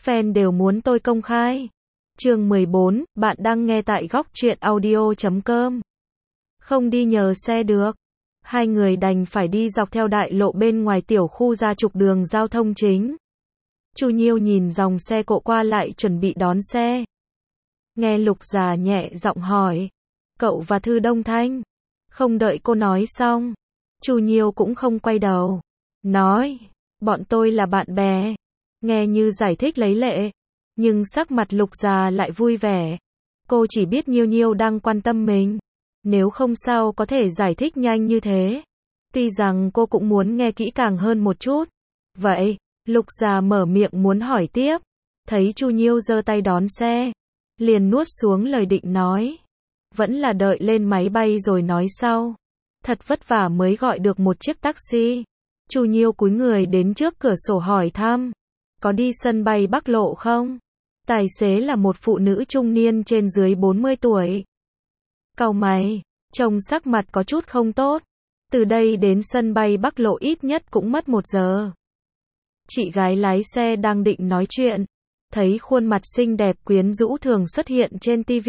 fan đều muốn tôi công khai. Chương 14, bạn đang nghe tại góc truyện audio.com. Không đi nhờ xe được. Hai người đành phải đi dọc theo đại lộ bên ngoài tiểu khu ra trục đường giao thông chính. Chu Nhiêu nhìn dòng xe cộ qua lại chuẩn bị đón xe. Nghe Lục Già nhẹ giọng hỏi. Cậu và Thư Đông Thanh. Không đợi cô nói xong. Chu Nhiêu cũng không quay đầu. Nói. Bọn tôi là bạn bè. Nghe như giải thích lấy lệ. Nhưng sắc mặt Lục Già lại vui vẻ. Cô chỉ biết Nhiêu Nhiêu đang quan tâm mình. Nếu không sao có thể giải thích nhanh như thế. Tuy rằng cô cũng muốn nghe kỹ càng hơn một chút. Vậy, Lục Già mở miệng muốn hỏi tiếp. Thấy Chu Nhiêu giơ tay đón xe. Liền nuốt xuống lời định nói. Vẫn là đợi lên máy bay rồi nói sau. Thật vất vả mới gọi được một chiếc taxi. Chu Nhiêu cúi người đến trước cửa sổ hỏi thăm. Có đi sân bay Bắc Lộ không? Tài xế là một phụ nữ trung niên trên dưới 40 tuổi. Cau mày, trông sắc mặt có chút không tốt. Từ đây đến sân bay Bắc Lộ ít nhất cũng mất 1 giờ. Chị gái lái xe đang định nói chuyện. Thấy khuôn mặt xinh đẹp quyến rũ thường xuất hiện trên TV.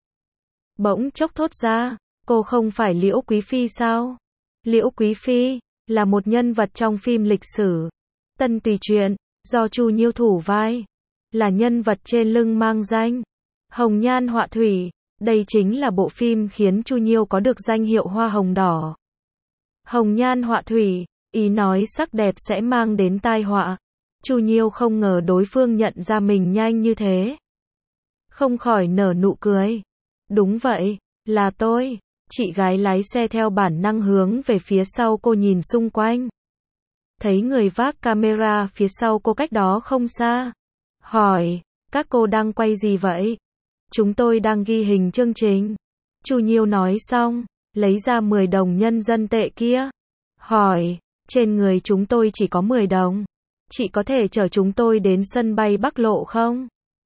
Bỗng chốc thốt ra, cô không phải Liễu Quý Phi sao? Liễu Quý Phi là một nhân vật trong phim lịch sử Tân Tùy Truyện, do Chu Nhiêu thủ vai. Là nhân vật trên lưng mang danh Hồng Nhan Họa Thủy. Đây chính là bộ phim khiến Chu Nhiêu có được danh hiệu Hoa Hồng Đỏ. Hồng Nhan Họa Thủy, ý nói sắc đẹp sẽ mang đến tai họa. Chu Nhiêu không ngờ đối phương nhận ra mình nhanh như thế. Không khỏi nở nụ cười. Đúng vậy, là tôi. Chị gái lái xe theo bản năng hướng về phía sau cô nhìn xung quanh. Thấy người vác camera phía sau cô cách đó không xa. Hỏi, các cô đang quay gì vậy? Chúng tôi đang ghi hình chương trình. Chu Nhiêu nói xong, lấy ra 10 đồng nhân dân tệ kia. Hỏi, trên người chúng tôi chỉ có 10 đồng. Chị có thể chở chúng tôi đến sân bay Bắc Lộ không?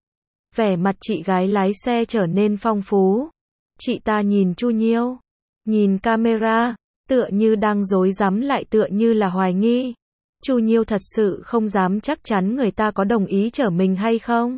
Vẻ mặt chị gái lái xe trở nên phong phú. Chị ta nhìn Chu Nhiêu, nhìn camera, tựa như đang rối rắm lại tựa như là hoài nghi. Chu Nhiêu thật sự không dám chắc chắn người ta có đồng ý chở mình hay không.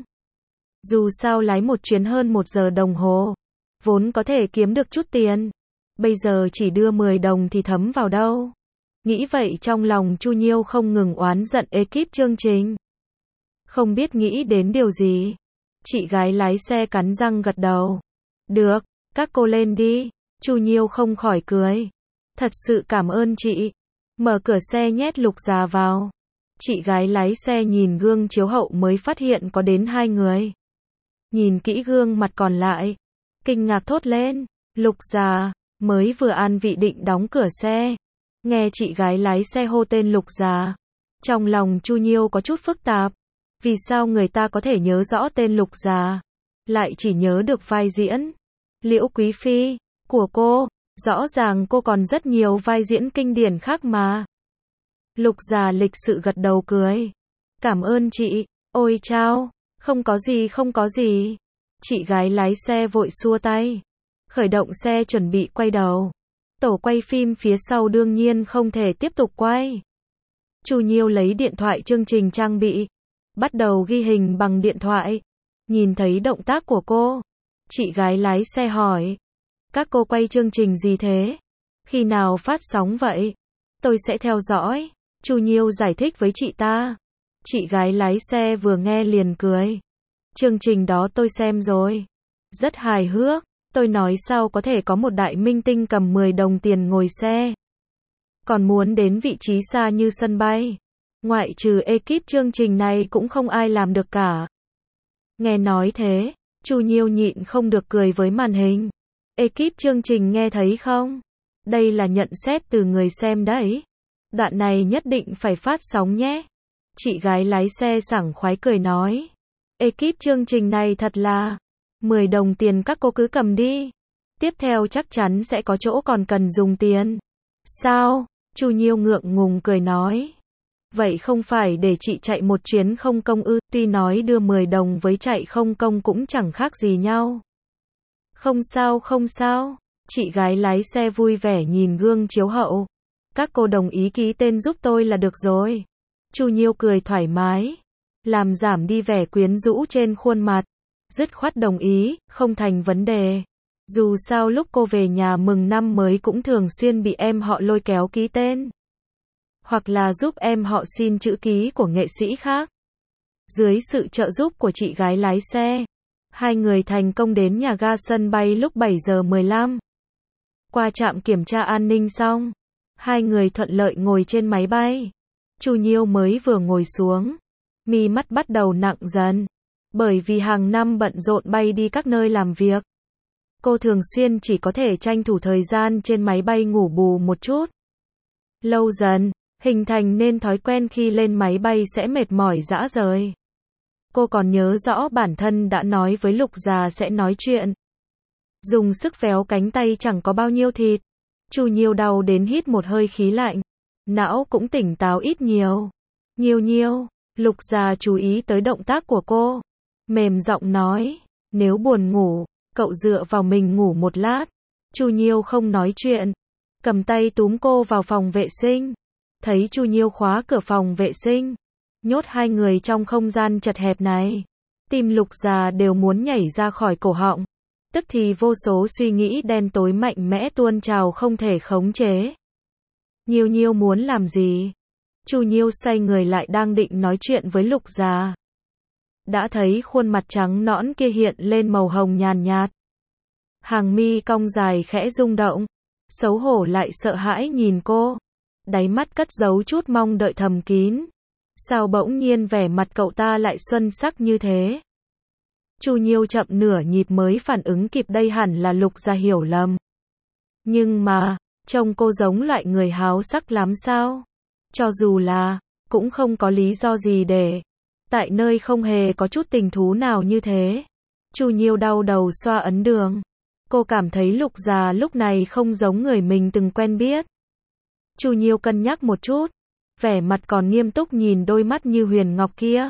Dù sao lái một chuyến hơn 1 giờ đồng hồ, vốn có thể kiếm được chút tiền. Bây giờ chỉ đưa 10 đồng thì thấm vào đâu. Nghĩ vậy trong lòng Chu Nhiêu không ngừng oán giận ekip chương trình. Không biết nghĩ đến điều gì. Chị gái lái xe cắn răng gật đầu. Được, các cô lên đi. Chu Nhiêu không khỏi cười. Thật sự cảm ơn chị. Mở cửa xe nhét Lục Già vào. Chị gái lái xe nhìn gương chiếu hậu mới phát hiện có đến 2 người. Nhìn kỹ gương mặt còn lại. Kinh ngạc thốt lên. Lục Già, mới vừa an vị định đóng cửa xe. Nghe chị gái lái xe hô tên Lục Già. Trong lòng Chu Nhiêu có chút phức tạp. Vì sao người ta có thể nhớ rõ tên Lục Già, lại chỉ nhớ được vai diễn Liễu Quý Phi của cô. Rõ ràng cô còn rất nhiều vai diễn kinh điển khác mà. Lục Già lịch sự gật đầu cười. Cảm ơn chị. Ôi chao, không có gì không có gì. Chị gái lái xe vội xua tay. Khởi động xe chuẩn bị quay đầu. Tổ quay phim phía sau đương nhiên không thể tiếp tục quay. Chu Nhiêu lấy điện thoại chương trình trang bị. Bắt đầu ghi hình bằng điện thoại. Nhìn thấy động tác của cô. Chị gái lái xe hỏi. Các cô quay chương trình gì thế? Khi nào phát sóng vậy? Tôi sẽ theo dõi. Chu Nhiêu giải thích với chị ta. Chị gái lái xe vừa nghe liền cười. Chương trình đó tôi xem rồi. Rất hài hước. Tôi nói sao có thể có một đại minh tinh cầm 10 đồng tiền ngồi xe. Còn muốn đến vị trí xa như sân bay. Ngoại trừ ekip chương trình này cũng không ai làm được cả. Nghe nói thế, Chu Nhiêu nhịn không được cười với màn hình. Ekip chương trình nghe thấy không? Đây là nhận xét từ người xem đấy. Đoạn này nhất định phải phát sóng nhé. Chị gái lái xe sảng khoái cười nói. Ekip chương trình này thật là 10 đồng tiền các cô cứ cầm đi. Tiếp theo chắc chắn sẽ có chỗ còn cần dùng tiền. Sao? Chu Nhiêu ngượng ngùng cười nói. Vậy không phải để chị chạy một chuyến không công ư? Tuy nói đưa 10 đồng với chạy không công cũng chẳng khác gì nhau. Không sao không sao. Chị gái lái xe vui vẻ nhìn gương chiếu hậu. Các cô đồng ý ký tên giúp tôi là được rồi. Chu Nhiêu cười thoải mái. làm giảm đi vẻ quyến rũ trên khuôn mặt. Dứt khoát đồng ý, không thành vấn đề. Dù sao lúc cô về nhà mừng năm mới cũng thường xuyên bị em họ lôi kéo ký tên. Hoặc là giúp em họ xin chữ ký của nghệ sĩ khác. Dưới sự trợ giúp của chị gái lái xe, hai người thành công đến nhà ga sân bay lúc 7 giờ 15. Qua trạm kiểm tra an ninh xong, hai người thuận lợi ngồi trên máy bay. Chu Nhiêu mới vừa ngồi xuống, mi mắt bắt đầu nặng dần, bởi vì hàng năm bận rộn bay đi các nơi làm việc. Cô thường xuyên chỉ có thể tranh thủ thời gian trên máy bay ngủ bù một chút. Lâu dần, hình thành nên thói quen khi lên máy bay sẽ mệt mỏi rã rời. Cô còn nhớ rõ bản thân đã nói với Lục Già sẽ nói chuyện. Dùng sức véo cánh tay chẳng có bao nhiêu thịt. Chu Nhiêu đau đến hít một hơi khí lạnh. Não cũng tỉnh táo ít nhiều. Nhiêu Nhiêu, Lục Già chú ý tới động tác của cô. Mềm giọng nói, nếu buồn ngủ, cậu dựa vào mình ngủ một lát. Chu Nhiêu không nói chuyện. Cầm tay túm cô vào phòng vệ sinh. Thấy Chu Nhiêu khóa cửa phòng vệ sinh, nhốt hai người trong không gian chật hẹp này. Tim Lục Già đều muốn nhảy ra khỏi cổ họng. Tức thì vô số suy nghĩ đen tối mạnh mẽ tuôn trào không thể khống chế. Nhiêu Nhiêu muốn làm gì? Chu Nhiêu xoay người lại đang định nói chuyện với Lục Già. Đã thấy khuôn mặt trắng nõn kia hiện lên màu hồng nhàn nhạt. Hàng mi cong dài khẽ rung động. Xấu hổ lại sợ hãi nhìn cô. Đáy mắt cất giấu chút mong đợi thầm kín. Sao bỗng nhiên vẻ mặt cậu ta lại xuân sắc như thế? Chu Nhiêu chậm nửa nhịp mới phản ứng kịp đây hẳn là Lục Gia hiểu lầm. Nhưng mà, trông cô giống loại người háo sắc lắm sao? Cho dù là, cũng không có lý do gì để. Tại nơi không hề có chút tình thú nào như thế. Chu Nhiêu đau đầu xoa ấn đường. Cô cảm thấy Lục Gia lúc này không giống người mình từng quen biết. Chu Nhiêu cân nhắc một chút. Vẻ mặt còn nghiêm túc nhìn đôi mắt như huyền ngọc kia.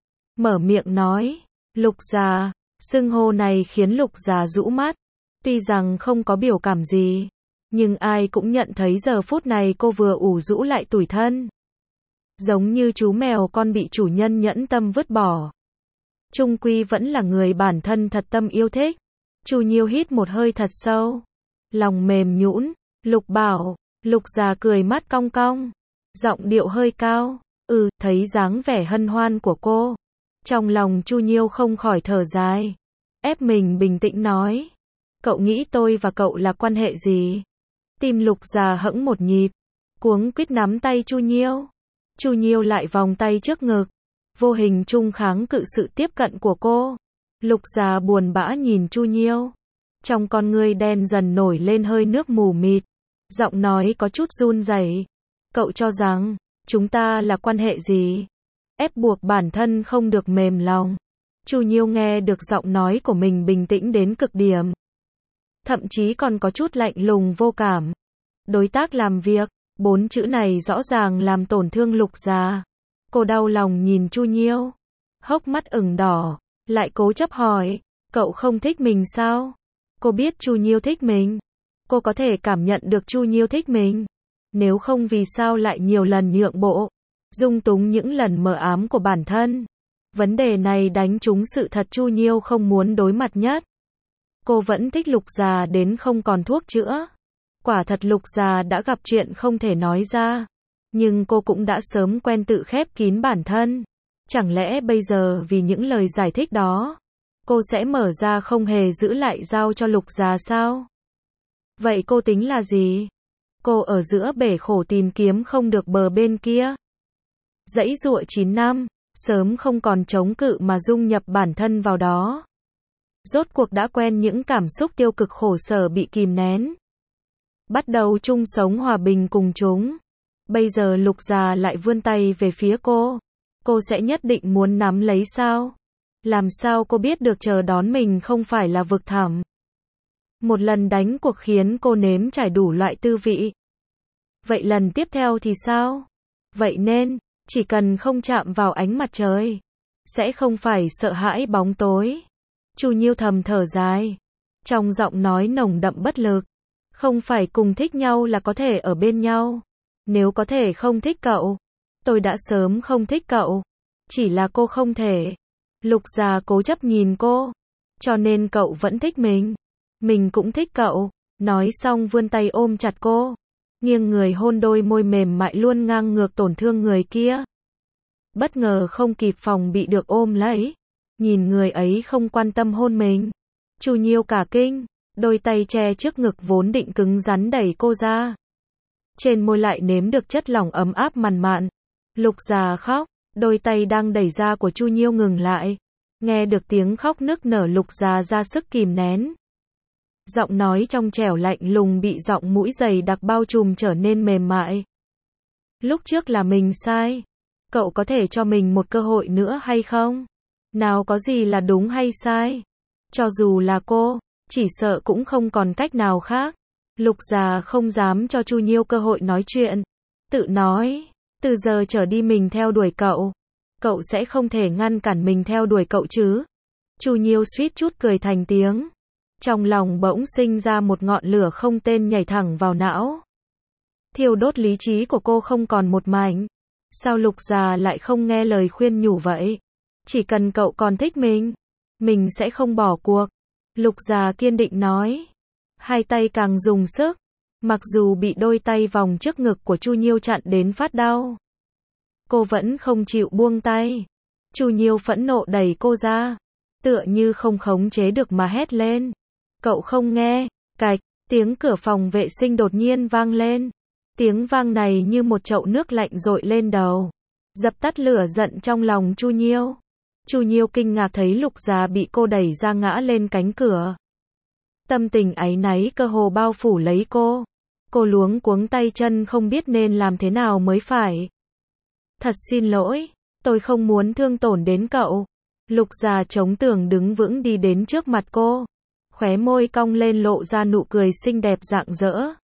Mở miệng nói, Lục Già, xưng hô này khiến Lục Già rũ mắt. Tuy rằng không có biểu cảm gì, nhưng ai cũng nhận thấy giờ phút này cô vừa ủ rũ lại tủi thân. Giống như chú mèo con bị chủ nhân nhẫn tâm vứt bỏ. Chung quy vẫn là người bản thân thật tâm yêu thích. Chu Nhiêu hít một hơi thật sâu. Lòng mềm nhũn, Lục bảo, Lục Già cười mắt cong cong. Giọng điệu hơi cao, thấy dáng vẻ hân hoan của cô. Trong lòng Chu Nhiêu không khỏi thở dài. Ép mình bình tĩnh nói. Cậu nghĩ tôi và cậu là quan hệ gì? Tim Lục Già hững một nhịp. Cuống quýt nắm tay Chu Nhiêu. Chu Nhiêu lại vòng tay trước ngực. Vô hình chung kháng cự sự tiếp cận của cô. Lục Già buồn bã nhìn Chu Nhiêu. Trong con ngươi đen dần nổi lên hơi nước mù mịt. Giọng nói có chút run rẩy. Cậu cho rằng, chúng ta là quan hệ gì? Ép buộc bản thân không được mềm lòng. Chu Nhiêu nghe được giọng nói của mình bình tĩnh đến cực điểm. Thậm chí còn có chút lạnh lùng vô cảm. Đối tác làm việc, 4 chữ này rõ ràng làm tổn thương Lục Già. Cô đau lòng nhìn Chu Nhiêu. Hốc mắt ửng đỏ, lại cố chấp hỏi, cậu không thích mình sao? Cô biết Chu Nhiêu thích mình. Cô có thể cảm nhận được Chu Nhiêu thích mình. Nếu không vì sao lại nhiều lần nhượng bộ, dung túng những lần mờ ám của bản thân. Vấn đề này đánh trúng sự thật Chu Nhiêu không muốn đối mặt nhất. Cô vẫn thích Lục Già đến không còn thuốc chữa. Quả thật Lục Già đã gặp chuyện không thể nói ra. Nhưng cô cũng đã sớm quen tự khép kín bản thân. Chẳng lẽ bây giờ vì những lời giải thích đó, cô sẽ mở ra không hề giữ lại giao cho Lục Già sao? Vậy cô tính là gì? Cô ở giữa bể khổ tìm kiếm không được bờ bên kia. Dãy dụa 9 năm, sớm không còn chống cự mà dung nhập bản thân vào đó. Rốt cuộc đã quen những cảm xúc tiêu cực khổ sở bị kìm nén. Bắt đầu chung sống hòa bình cùng chúng. Bây giờ Lục Già lại vươn tay về phía cô. Cô sẽ nhất định muốn nắm lấy sao? Làm sao cô biết được chờ đón mình không phải là vực thẳm? Một lần đánh cuộc khiến cô nếm trải đủ loại tư vị. Vậy lần tiếp theo thì sao? Vậy nên, chỉ cần không chạm vào ánh mặt trời, sẽ không phải sợ hãi bóng tối. Chu Nhiêu thầm thở dài. Trong giọng nói nồng đậm bất lực. Không phải cùng thích nhau là có thể ở bên nhau. Nếu có thể không thích cậu, tôi đã sớm không thích cậu. Chỉ là cô không thể. Lục Già cố chấp nhìn cô. Cho nên cậu vẫn thích mình. Mình cũng thích cậu. Nói xong vươn tay ôm chặt cô. Nghiêng người hôn đôi môi mềm mại luôn ngang ngược tổn thương người kia. Bất ngờ không kịp phòng bị được ôm lấy. Nhìn người ấy không quan tâm hôn mình. Chu Nhiêu cả kinh. Đôi tay che trước ngực vốn định cứng rắn đẩy cô ra. Trên môi lại nếm được chất lỏng ấm áp mặn mạn. Lục Già khóc. Đôi tay đang đẩy ra của Chu Nhiêu ngừng lại. Nghe được tiếng khóc nức nở Lục Già ra sức kìm nén. Giọng nói trong trẻo lạnh lùng bị giọng mũi dày đặc bao trùm trở nên mềm mại. Lúc trước là mình sai. Cậu có thể cho mình một cơ hội nữa hay không? Nào có gì là đúng hay sai. Cho dù là cô, chỉ sợ cũng không còn cách nào khác. Lục Già không dám cho Chu Nhiêu cơ hội nói chuyện. Tự nói, từ giờ trở đi mình theo đuổi cậu. Cậu sẽ không thể ngăn cản mình theo đuổi cậu chứ. Chu Nhiêu suýt chút cười thành tiếng. Trong lòng bỗng sinh ra một ngọn lửa không tên nhảy thẳng vào não. Thiêu đốt lý trí của cô không còn một mảnh. Sao Lục Già lại không nghe lời khuyên nhủ vậy? Chỉ cần cậu còn thích mình sẽ không bỏ cuộc. Lục Già kiên định nói. Hai tay càng dùng sức. Mặc dù bị đôi tay vòng trước ngực của Chu Nhiêu chặn đến phát đau. Cô vẫn không chịu buông tay. Chu Nhiêu phẫn nộ đẩy cô ra. Tựa như không khống chế được mà hét lên. Cậu không nghe. Cạch, tiếng cửa phòng vệ sinh đột nhiên vang lên. Tiếng vang này như một chậu nước lạnh dội lên đầu. Dập tắt lửa giận trong lòng Chu Nhiêu. Chu Nhiêu kinh ngạc thấy Lục Già bị cô đẩy ra ngã lên cánh cửa. Tâm tình áy náy cơ hồ bao phủ lấy cô. Cô luống cuống tay chân không biết nên làm thế nào mới phải. Thật xin lỗi, tôi không muốn thương tổn đến cậu. Lục Già chống tường đứng vững đi đến trước mặt cô. Khóe môi cong lên lộ ra nụ cười xinh đẹp rạng rỡ.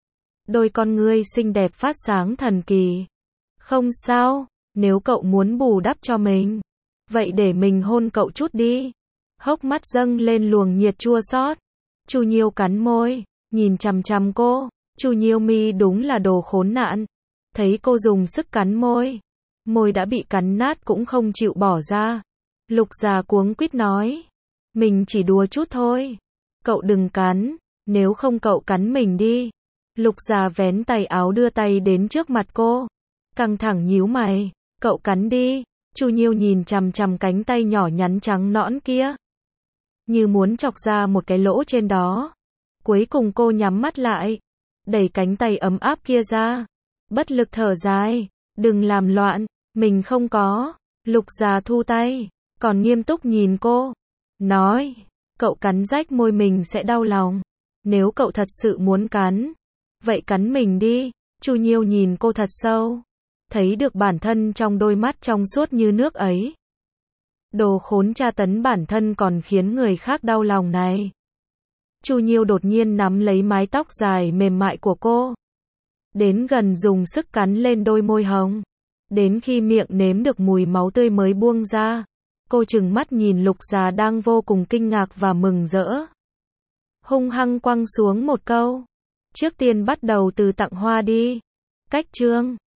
Đôi con ngươi xinh đẹp phát sáng thần kỳ. Không sao, nếu cậu muốn bù đắp cho mình. Vậy để mình hôn cậu chút đi. Hốc mắt dâng lên luồng nhiệt chua xót. Chu Nhiêu cắn môi, nhìn chằm chằm cô. Chu Nhiêu mi đúng là đồ khốn nạn. Thấy cô dùng sức cắn môi. Môi đã bị cắn nát cũng không chịu bỏ ra. Lục Già cuống quýt nói. Mình chỉ đùa chút thôi. Cậu đừng cắn, nếu không cậu cắn mình đi. Lục Già vén tay áo đưa tay đến trước mặt cô. Căng thẳng nhíu mày. Cậu cắn đi. Chu Nhiêu nhìn chằm chằm cánh tay nhỏ nhắn trắng nõn kia. Như muốn chọc ra một cái lỗ trên đó. Cuối cùng cô nhắm mắt lại. Đẩy cánh tay ấm áp kia ra. Bất lực thở dài. Đừng làm loạn. Mình không có. Lục Già thu tay. Còn nghiêm túc nhìn cô. Nói. Cậu cắn rách môi mình sẽ đau lòng. Nếu cậu thật sự muốn cắn. Vậy cắn mình đi. Chu Nhiêu nhìn cô thật sâu. Thấy được bản thân trong đôi mắt trong suốt như nước ấy. Đồ khốn tra tấn bản thân còn khiến người khác đau lòng này. Chu Nhiêu đột nhiên nắm lấy mái tóc dài mềm mại của cô. Đến gần dùng sức cắn lên đôi môi hồng. Đến khi miệng nếm được mùi máu tươi mới buông ra. Cô trừng mắt nhìn Lục Già đang vô cùng kinh ngạc và mừng rỡ. Hung hăng quăng xuống một câu. Trước tiên bắt đầu từ tặng hoa đi. Cách chương